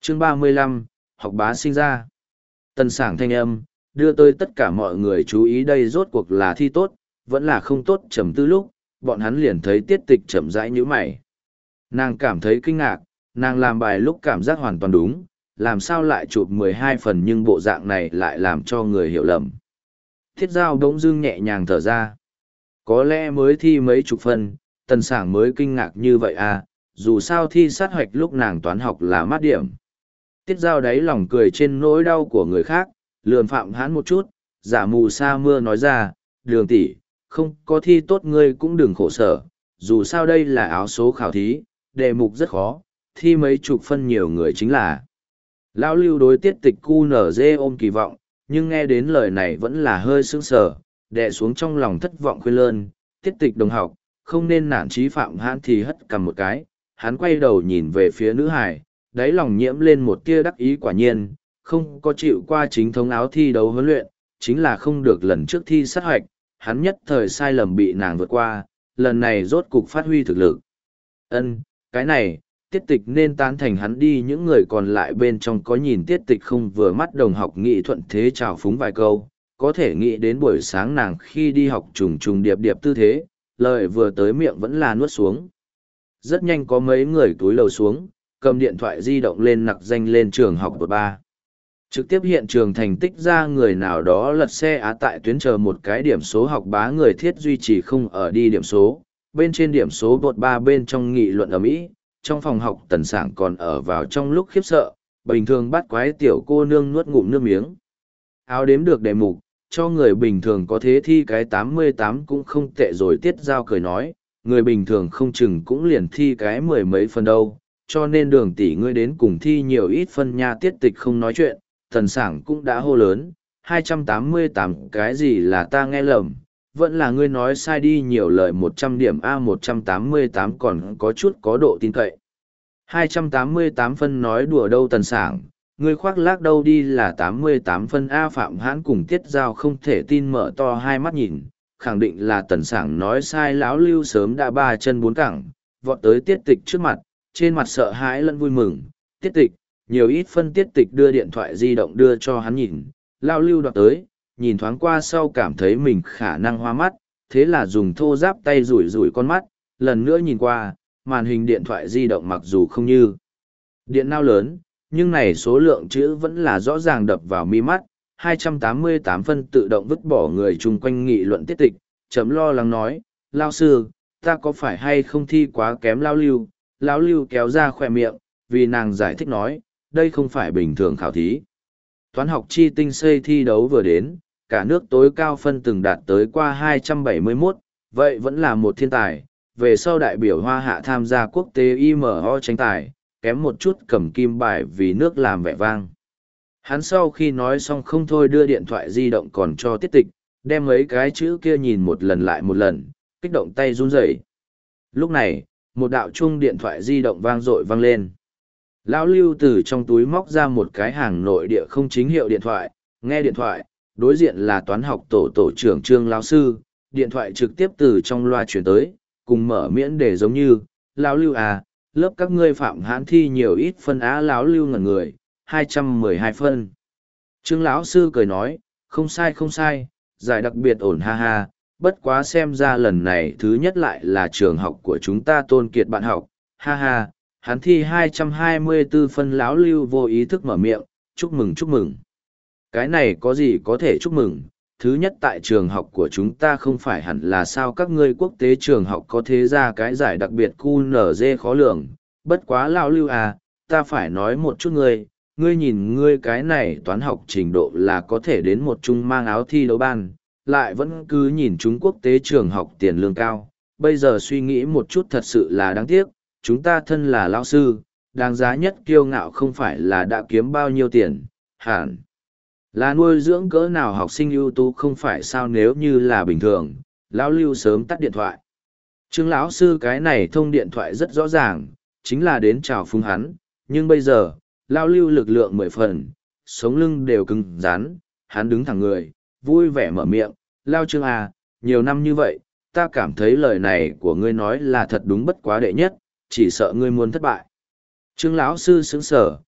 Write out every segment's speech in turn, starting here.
Chương 35, học bá sinh ra. Tần Sảng thanh âm, đưa tới tất cả mọi người chú ý đây rốt cuộc là thi tốt, vẫn là không tốt trầm tư lúc, bọn hắn liền thấy Tiết Tịch chậm rãi nhíu mày. Nàng cảm thấy kinh ngạc, nàng làm bài lúc cảm giác hoàn toàn đúng, làm sao lại chụp 12 phần nhưng bộ dạng này lại làm cho người hiểu lầm. Thiết Giao bỗng dưng nhẹ nhàng thở ra. Có lẽ mới thi mấy chục phân, Tần Sảng mới kinh ngạc như vậy à, dù sao thi sát hoạch lúc nàng toán học là mát điểm. Tiết Giao đáy lòng cười trên nỗi đau của người khác, lườn Phạm Hãn một chút, giả mù sa mưa nói ra, Đường tỷ, không có thi tốt ngươi cũng đừng khổ sở, dù sao đây là áo số khảo thí, đề mục rất khó, thi mấy chục phân nhiều người chính là. Lão Lưu đối Tiết Tịch QNZ ôm kỳ vọng, nhưng nghe đến lời này vẫn là hơi sững sờ, đè xuống trong lòng thất vọng khuyên lơn, Tiết Tịch đồng học, không nên nản chí Phạm Hãn thì hất cầm một cái, hắn quay đầu nhìn về phía nữ hải, đáy lòng nhiễm lên một tia đắc ý quả nhiên, không có chịu qua chính thống áo thi đấu huấn luyện, chính là không được lần trước thi sát hoạch, hắn nhất thời sai lầm bị nàng vượt qua, lần này rốt cục phát huy thực lực. Cái này, Tiết Tịch nên tán thành hắn đi, những người còn lại bên trong có nhìn Tiết Tịch không vừa mắt đồng học nghị thuận thế chào phúng vài câu, có thể nghĩ đến buổi sáng nàng khi đi học trùng trùng điệp điệp tư thế, lời vừa tới miệng vẫn là nuốt xuống. Rất nhanh có mấy người túi lầu xuống, cầm điện thoại di động lên nặc danh lên trường học 13. Trực tiếp hiện trường thành tích ra người nào đó lật xe á tại tuyến chờ một cái điểm số học bá người thiết duy trì không ở đi điểm số, bên trên điểm số bột 3 bên trong nghị luận ở Mỹ, trong phòng học Tần Sảng còn ở vào trong lúc khiếp sợ, bình thường bắt quái tiểu cô nương nuốt ngụm nước miếng. Áo đếm được đề mục, cho người bình thường có thế thi cái 88 cũng không tệ rồi. Tiết Giao cười nói, người bình thường không chừng cũng liền thi cái mười mấy phần đâu, cho nên Đường tỷ ngươi đến cùng thi nhiều ít phân nha. Tiết Tịch không nói chuyện, Tần Sảng cũng đã hô lớn, 288 cái gì là ta nghe lầm, vẫn là ngươi nói sai đi nhiều lời 100 điểm A. 188 còn có chút có độ tin cậy. 288 phân nói đùa đâu Tần Sảng, ngươi khoác lác đâu đi là 88 phân A. Phạm Hãn cùng Tiết Giao không thể tin mở to hai mắt nhìn, khẳng định là Tần Sảng nói sai. Lão Lưu sớm đã ba chân bốn cẳng, vọt tới Tiết Tịch trước mặt, trên mặt sợ hãi lẫn vui mừng. Tiết Tịch, nhiều ít phân. Tiết Tịch đưa điện thoại di động đưa cho hắn nhìn, Lão Lưu đoạt tới, nhìn thoáng qua sau cảm thấy mình khả năng hoa mắt, thế là dùng thô giáp tay rủi rủi con mắt, lần nữa nhìn qua, màn hình điện thoại di động mặc dù không như điện não lớn, nhưng này số lượng chữ vẫn là rõ ràng đập vào mi mắt. 288 phân tự động vứt bỏ người chung quanh nghị luận. Tiết Tịch chấm lo lắng nói, lao sư, ta có phải hay không thi quá kém? Lão Lưu kéo ra khỏe miệng, vì nàng giải thích nói, đây không phải bình thường khảo thí. Toán học chi tinh xây thi đấu vừa đến, cả nước tối cao phân từng đạt tới qua 271, vậy vẫn là một thiên tài. Về sau đại biểu Hoa Hạ tham gia quốc tế IMO tranh tài, kém một chút cầm kim bài vì nước làm vẻ vang. Hắn sau khi nói xong không thôi đưa điện thoại di động còn cho Tiết Tịch, đem mấy cái chữ kia nhìn một lần lại một lần, kích động tay run rẩy. Lúc này, một đạo chuông điện thoại di động vang dội vang lên. Lão Lưu từ trong túi móc ra một cái hàng nội địa không chính hiệu điện thoại, nghe điện thoại, đối diện là toán học tổ trưởng Trương lão sư, điện thoại trực tiếp từ trong loa chuyển tới, cùng mở miễn để giống như, Lão Lưu à, lớp các ngươi Phạm Hãn thi nhiều ít phân á? Lão Lưu ngẩn người, 212 phân. Trương lão sư cười nói, không sai, giải đặc biệt ổn ha ha, bất quá xem ra lần này thứ nhất lại là trường học của chúng ta Tôn Kiệt bạn học, ha ha. Hắn thi 224 phân. Lão Lưu vô ý thức mở miệng, chúc mừng. Cái này có gì có thể chúc mừng, thứ nhất tại trường học của chúng ta không phải hẳn là sao? Các ngươi quốc tế trường học có thế ra cái giải đặc biệt QNZ khó lường, bất quá Lão Lưu à, ta phải nói một chút ngươi nhìn ngươi cái này toán học trình độ là có thể đến một trung mang áo thi đấu ban, lại vẫn cứ nhìn chúng quốc tế trường học tiền lương cao, bây giờ suy nghĩ một chút thật sự là đáng tiếc. Chúng ta thân là lão sư, đáng giá nhất kiêu ngạo không phải là đã kiếm bao nhiêu tiền, hẳn là nuôi dưỡng cỡ nào học sinh ưu tú không phải sao? Nếu như là bình thường, Lão Lưu sớm tắt điện thoại. Trương lão sư cái này thông điện thoại rất rõ ràng, chính là đến chào phúng hắn, nhưng bây giờ, Lão Lưu lực lượng 10 phần, sống lưng đều cứng rắn, hắn đứng thẳng người, vui vẻ mở miệng, Lao Trương à, nhiều năm như vậy, ta cảm thấy lời này của ngươi nói là thật đúng, bất quá đệ nhất, chỉ sợ ngươi muốn thất bại. Trương lão sư sững sờ,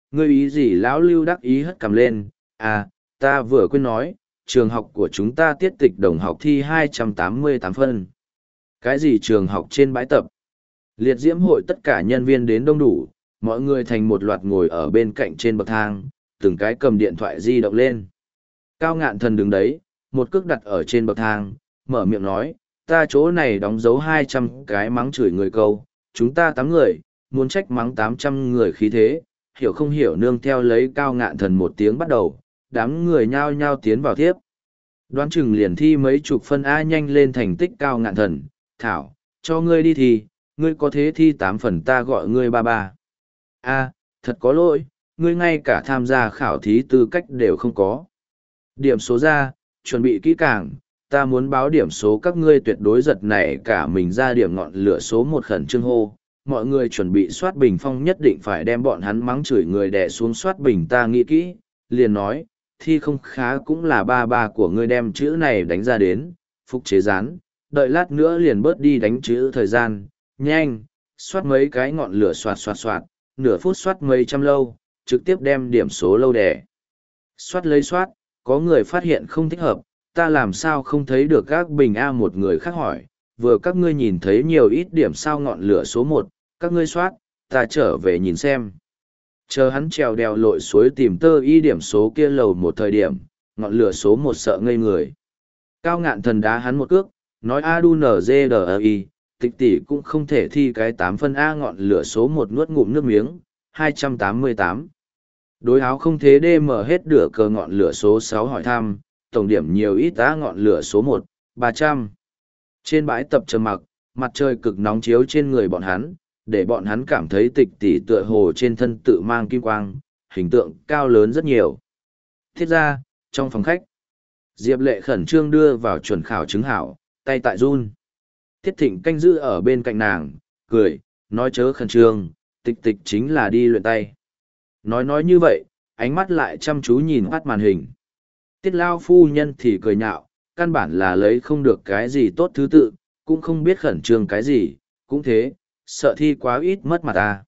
Ngươi ý gì? Lão Lưu đắc ý hất cằm lên, à, ta vừa quên nói, trường học của chúng ta tiết tịch đồng học thi 288 phân. Cái gì trường học trên bãi tập? Liệt diễm hội tất cả nhân viên đến đông đủ, mọi người thành một loạt ngồi ở bên cạnh trên bậc thang, từng cái cầm điện thoại di động lên. Cao Ngạn Thần đứng đấy, một cước đặt ở trên bậc thang, mở miệng nói, ta chỗ này đóng dấu 200 cái mắng chửi người câu, chúng ta 8 người, muốn trách mắng 800 người khí thế, hiểu không hiểu nương theo lấy Cao Ngạn Thần một tiếng bắt đầu, đám người nhao nhao tiến vào tiếp. Đoán chừng liền thi mấy chục phân A, nhanh lên thành tích Cao Ngạn Thần, thảo, cho ngươi đi thì, ngươi có thế thi 8 phần ta gọi ngươi ba ba. A, thật có lỗi, ngươi ngay cả tham gia khảo thí tư cách đều không có. Điểm số ra, chuẩn bị kỹ càng, ta muốn báo điểm số các ngươi tuyệt đối giật nảy cả mình ra điểm ngọn lửa số 1 khẩn trương hô. Mọi người chuẩn bị soát bình phong, nhất định phải đem bọn hắn mắng chửi người đè xuống soát bình. Ta nghĩ kỹ, liền nói, thi không khá cũng là ba ba của ngươi đem chữ này đánh ra đến, phục chế rán, đợi lát nữa liền bớt đi đánh chữ thời gian, nhanh, soát mấy cái ngọn lửa soạt soạt soạt, nửa phút soát mấy trăm lâu, trực tiếp đem điểm số lâu đè. Soát lấy soát, có người phát hiện không thích hợp, ta làm sao không thấy được các bình A, một người khác hỏi, vừa các ngươi nhìn thấy nhiều ít điểm sao ngọn lửa số 1, các ngươi soát, ta trở về nhìn xem. Chờ hắn trèo đèo lội suối tìm tơ y điểm số kia lầu một thời điểm, ngọn lửa số 1 sợ ngây người. Cao Ngạn Thần đá hắn một cước, nói ADUNZDI, tịch tỷ cũng không thể thi cái 8 phân A. Ngọn lửa số 1 nuốt ngụm nước miếng, 288. Đối áo không thế đê mở hết đửa cờ. Ngọn lửa số 6 hỏi thăm, tổng điểm nhiều ít á. Ngọn lửa số 1, 300. Trên bãi tập trầm mặc, mặt trời cực nóng chiếu trên người bọn hắn, để bọn hắn cảm thấy tịch tỷ tựa hồ trên thân tự mang kim quang, hình tượng cao lớn rất nhiều. Thiết ra, trong phòng khách, Diệp Lệ khẩn trương đưa vào chuẩn khảo chứng hảo, tay tại run. Thiết Thịnh canh giữ ở bên cạnh nàng, cười, nói chớ khẩn trương, tịch tịch chính là đi luyện tay. Nói như vậy, ánh mắt lại chăm chú nhìn phát màn hình. Tiết Lao phu nhân thì cười nhạo, căn bản là lấy không được cái gì tốt thứ tự, cũng không biết khẩn trương cái gì, cũng thế, sợ thi quá ít mất mặt ta.